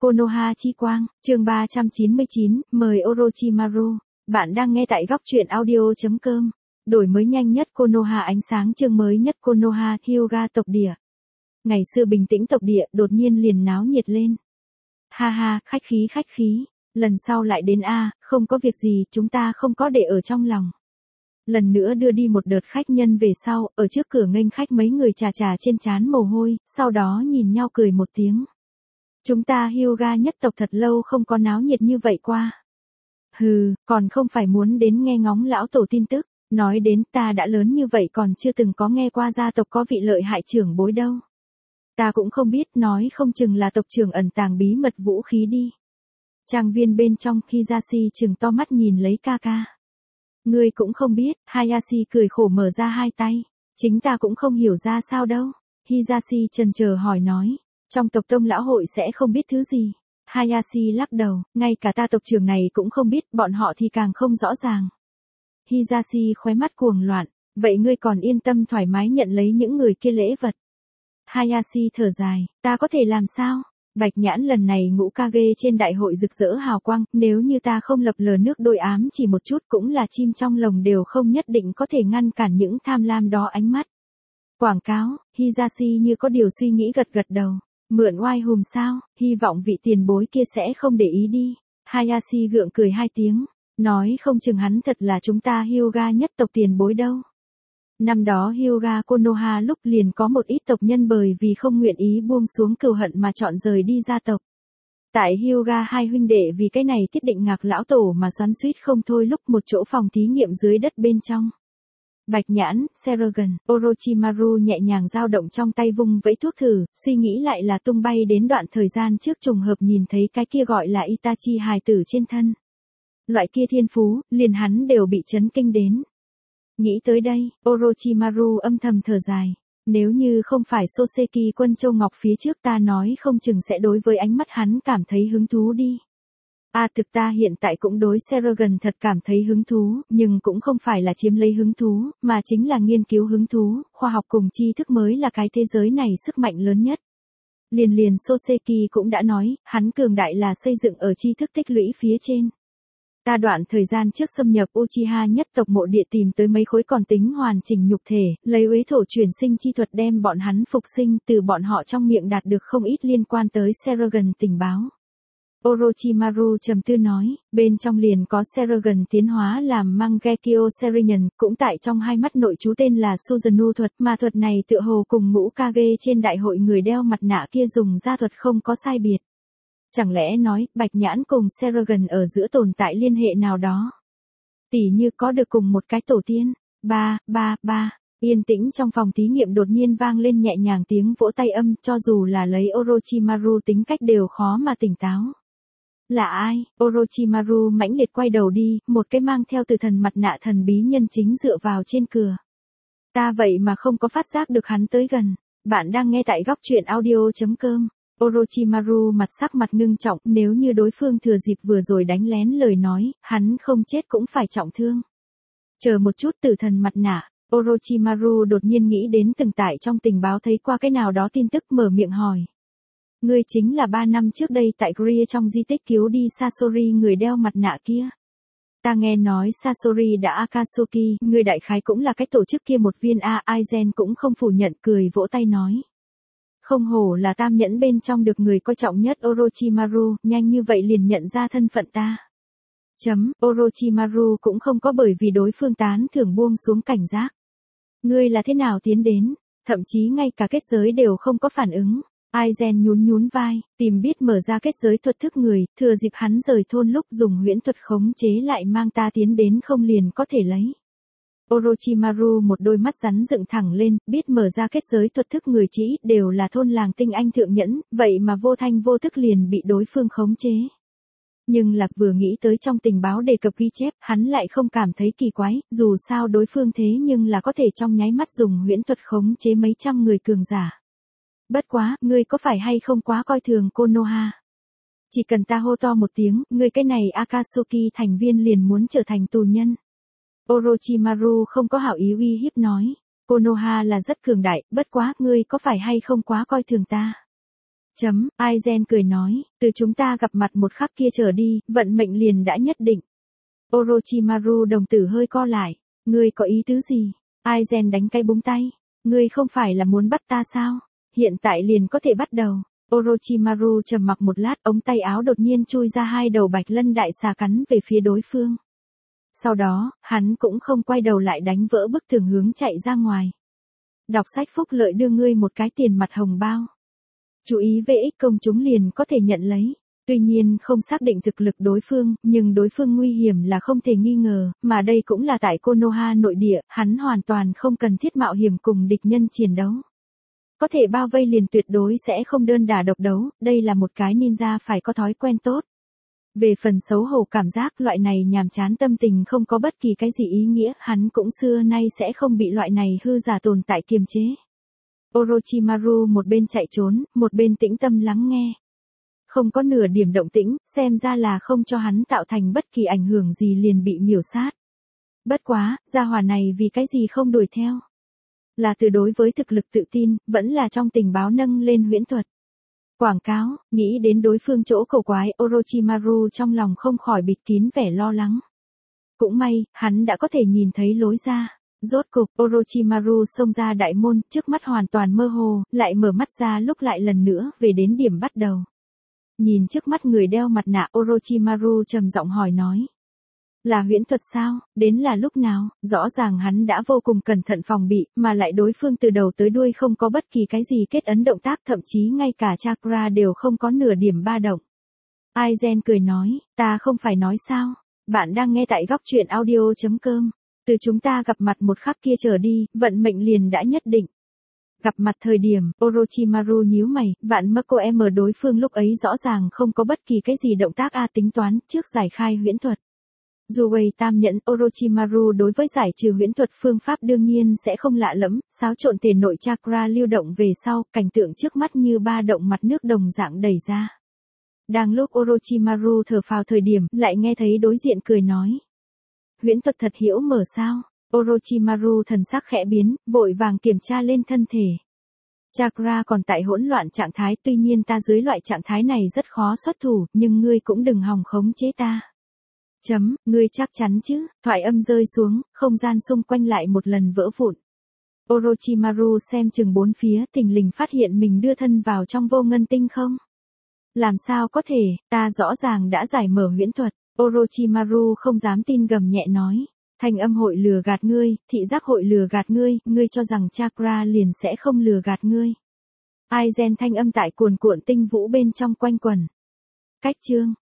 Konoha chi quang, chương 399, mời Orochimaru. Bạn đang nghe tại góc truyện audio.com. Đổi mới nhanh nhất Konoha ánh sáng chương mới nhất Konoha Hyuga tộc địa. Ngày xưa bình tĩnh tộc địa đột nhiên liền náo nhiệt lên. Ha ha, khách khí, lần sau lại đến không có việc gì, chúng ta không có để ở trong lòng. Lần nữa đưa đi một đợt khách nhân về sau, ở trước cửa nghênh khách mấy người chà trên trán mồ hôi, sau đó nhìn nhau cười một tiếng. Chúng ta Hyuga nhất tộc thật lâu không có náo nhiệt như vậy qua. Hừ, còn không phải muốn đến nghe ngóng lão tổ tin tức, nói đến ta đã lớn như vậy còn chưa từng có nghe qua gia tộc có vị lợi hại trưởng bối đâu. Ta cũng không biết, nói không chừng là tộc trưởng ẩn tàng bí mật vũ khí đi. Trang viên bên trong, Hisashi trừng to mắt nhìn lấy Kaka. Ngươi cũng không biết, Hayashi cười khổ mở ra hai tay. Chính ta cũng không hiểu ra sao đâu. Hisashi chần chờ hỏi nói. Trong tộc Tông lão hội sẽ không biết thứ gì. Hayashi lắc đầu, ngay cả ta tộc trưởng này cũng không biết, bọn họ thì càng không rõ ràng. Hisashi khóe mắt cuồng loạn, vậy ngươi còn yên tâm thoải mái nhận lấy những người kia lễ vật. Hayashi thở dài, ta có thể làm sao? Bạch Nhãn lần này ngũ Kage trên đại hội rực rỡ hào quang, nếu như ta không lập lờ nước đôi ám chỉ một chút cũng là chim trong lồng đều không nhất định có thể ngăn cản những tham lam đó ánh mắt. Quảng cáo, Hisashi như có điều suy nghĩ gật đầu. Mượn oai hùm sao, hy vọng vị tiền bối kia sẽ không để ý đi. Hayashi gượng cười hai tiếng, nói không chừng hắn thật là chúng ta Hyuga nhất tộc tiền bối đâu. Năm đó Hyuga Konoha lúc liền có một ít tộc nhân bởi vì không nguyện ý buông xuống cừu hận mà chọn rời đi gia tộc. Tại Hyuga hai huynh đệ vì cái này thiết định ngạc lão tổ mà xoắn xuýt không thôi lúc một chỗ phòng thí nghiệm dưới đất bên trong. Bạch Nhãn, Seragon, Orochimaru nhẹ nhàng dao động trong tay vung vẫy thuốc thử, suy nghĩ lại là tung bay đến đoạn thời gian trước trùng hợp nhìn thấy cái kia gọi là Itachi hài tử trên thân. Loại kia thiên phú, liền hắn đều bị chấn kinh đến. Nghĩ tới đây, Orochimaru âm thầm thở dài. Nếu như không phải Soseki quân Châu Ngọc phía trước ta nói không chừng sẽ đối với ánh mắt hắn cảm thấy hứng thú đi. Thực ta hiện tại cũng đối Seragon thật cảm thấy hứng thú, nhưng cũng không phải là chiếm lấy hứng thú, mà chính là nghiên cứu hứng thú, khoa học cùng tri thức mới là cái thế giới này sức mạnh lớn nhất. Liền Soseki cũng đã nói, hắn cường đại là xây dựng ở tri thức tích lũy phía trên. Ta đoạn thời gian trước xâm nhập Uchiha nhất tộc mộ địa tìm tới mấy khối còn tính hoàn chỉnh nhục thể, lấy uế thổ chuyển sinh chi thuật đem bọn hắn phục sinh, từ bọn họ trong miệng đạt được không ít liên quan tới Seragon tình báo. Orochimaru trầm tư nói, bên trong liền có Seragon tiến hóa làm Mangekyo Serenion, cũng tại trong hai mắt nội chú tên là Suzunu thuật, mà thuật này tựa hồ cùng ngũ Kage trên đại hội người đeo mặt nạ kia dùng ra thuật không có sai biệt. Chẳng lẽ nói, Bạch Nhãn cùng Seragon ở giữa tồn tại liên hệ nào đó? Tỉ như có được cùng một cái tổ tiên. Ba. Yên tĩnh trong phòng thí nghiệm đột nhiên vang lên nhẹ nhàng tiếng vỗ tay âm, cho dù là lấy Orochimaru tính cách đều khó mà tỉnh táo. Là ai? Orochimaru mãnh liệt quay đầu đi, một cái mang theo từ thần mặt nạ thần bí nhân chính dựa vào trên cửa. Ta vậy mà không có phát giác được hắn tới gần. Bạn đang nghe tại góc truyện audio.com. Orochimaru mặt ngưng trọng, nếu như đối phương thừa dịp vừa rồi đánh lén lời nói, hắn không chết cũng phải trọng thương. Chờ một chút, tử thần mặt nạ. Orochimaru đột nhiên nghĩ đến từng tải trong tình báo thấy qua cái nào đó tin tức, mở miệng hỏi. Ngươi chính là 3 năm trước đây tại Greer trong di tích cứu đi Sasori người đeo mặt nạ kia. Ta nghe nói Sasori đã Akatsuki, người đại khái cũng là cái tổ chức kia một viên Aizen cũng không phủ nhận, cười vỗ tay nói. Không hổ là tam nhẫn bên trong được người coi trọng nhất Orochimaru, nhanh như vậy liền nhận ra thân phận ta. Orochimaru cũng không có bởi vì đối phương tán thưởng buông xuống cảnh giác. Ngươi là thế nào tiến đến, thậm chí ngay cả kết giới đều không có phản ứng. Aizen nhún vai, tìm biết mở ra kết giới thuật thức người, thừa dịp hắn rời thôn lúc dùng huyễn thuật khống chế lại mang ta tiến đến không liền có thể lấy. Orochimaru một đôi mắt rắn dựng thẳng lên, biết mở ra kết giới thuật thức người chỉ ít đều là thôn làng tinh anh thượng nhẫn, vậy mà vô thanh vô tức liền bị đối phương khống chế. Nhưng Lạc vừa nghĩ tới trong tình báo đề cập ghi chép, hắn lại không cảm thấy kỳ quái, dù sao đối phương thế nhưng là có thể trong nháy mắt dùng huyễn thuật khống chế mấy trăm người cường giả. Bất quá, ngươi có phải hay không quá coi thường Konoha? Chỉ cần ta hô to một tiếng, ngươi cái này Akatsuki thành viên liền muốn trở thành tù nhân. Orochimaru không có hảo ý uy hiếp nói. Konoha là rất cường đại, bất quá, ngươi có phải hay không quá coi thường ta? Aizen cười nói, từ chúng ta gặp mặt một khắc kia trở đi, vận mệnh liền đã nhất định. Orochimaru đồng tử hơi co lại, ngươi có ý tứ gì? Aizen đánh cái búng tay, ngươi không phải là muốn bắt ta sao? Hiện tại liền có thể bắt đầu. Orochimaru trầm mặc một lát, ống tay áo đột nhiên chui ra hai đầu bạch lân đại xà cắn về phía đối phương. Sau đó, hắn cũng không quay đầu lại đánh vỡ bức tường hướng chạy ra ngoài. Đọc sách phúc lợi đưa ngươi một cái tiền mặt hồng bao. Chú ý VX công chúng liền có thể nhận lấy. Tuy nhiên không xác định thực lực đối phương, nhưng đối phương nguy hiểm là không thể nghi ngờ, mà đây cũng là tại Konoha nội địa, hắn hoàn toàn không cần thiết mạo hiểm cùng địch nhân chiến đấu. Có thể bao vây liền tuyệt đối sẽ không đơn đả độc đấu, đây là một cái ninja phải có thói quen tốt. Về phần xấu hổ cảm giác, loại này nhàm chán tâm tình không có bất kỳ cái gì ý nghĩa, hắn cũng xưa nay sẽ không bị loại này hư giả tồn tại kiềm chế. Orochimaru một bên chạy trốn, một bên tĩnh tâm lắng nghe. Không có nửa điểm động tĩnh, xem ra là không cho hắn tạo thành bất kỳ ảnh hưởng gì liền bị miểu sát. Bất quá, gia hỏa này vì cái gì không đuổi theo? Là từ đối với thực lực tự tin, vẫn là trong tình báo nâng lên huyễn thuật. Quảng cáo, nghĩ đến đối phương chỗ cổ quái, Orochimaru trong lòng không khỏi bịt kín vẻ lo lắng. Cũng may, hắn đã có thể nhìn thấy lối ra. Rốt cục, Orochimaru xông ra đại môn, trước mắt hoàn toàn mơ hồ, lại mở mắt ra lúc lại lần nữa về đến điểm bắt đầu. Nhìn trước mắt người đeo mặt nạ, Orochimaru trầm giọng hỏi nói. Là huyễn thuật sao, đến là lúc nào? Rõ ràng hắn đã vô cùng cẩn thận phòng bị, mà lại đối phương từ đầu tới đuôi không có bất kỳ cái gì kết ấn động tác, thậm chí ngay cả chakra đều không có nửa điểm ba động. Aizen cười nói, ta không phải nói sao? Bạn đang nghe tại góc truyện audio.com. Từ chúng ta gặp mặt một khắc kia trở đi, vận mệnh liền đã nhất định. Gặp mặt thời điểm, Orochimaru nhíu mày, vạn Mako M đối phương lúc ấy rõ ràng không có bất kỳ cái gì động tác tính toán trước giải khai huyễn thuật. Dù Wei tam nhẫn, Orochimaru đối với giải trừ huyễn thuật phương pháp đương nhiên sẽ không lạ lẫm, xáo trộn thể nội chakra lưu động về sau, cảnh tượng trước mắt như ba động mặt nước đồng dạng đẩy ra. Đang lúc Orochimaru thở phào thời điểm, lại nghe thấy đối diện cười nói. Huyễn thuật thật hiểu mở sao? Orochimaru thần sắc khẽ biến, vội vàng kiểm tra lên thân thể. Chakra còn tại hỗn loạn trạng thái, tuy nhiên ta dưới loại trạng thái này rất khó xuất thủ, nhưng ngươi cũng đừng hòng khống chế ta. Ngươi chắc chắn chứ? Thoại âm rơi xuống, không gian xung quanh lại một lần vỡ vụn. Orochimaru xem chừng bốn phía, thình lình phát hiện mình đưa thân vào trong vô ngân tinh không? Làm sao có thể, ta rõ ràng đã giải mở huyễn thuật. Orochimaru không dám tin gầm nhẹ nói. Thanh âm hội lừa gạt ngươi, thị giác hội lừa gạt ngươi, ngươi cho rằng chakra liền sẽ không lừa gạt ngươi. Aizen thanh âm tại cuồn cuộn tinh vũ bên trong quanh quẩn. Cách chương.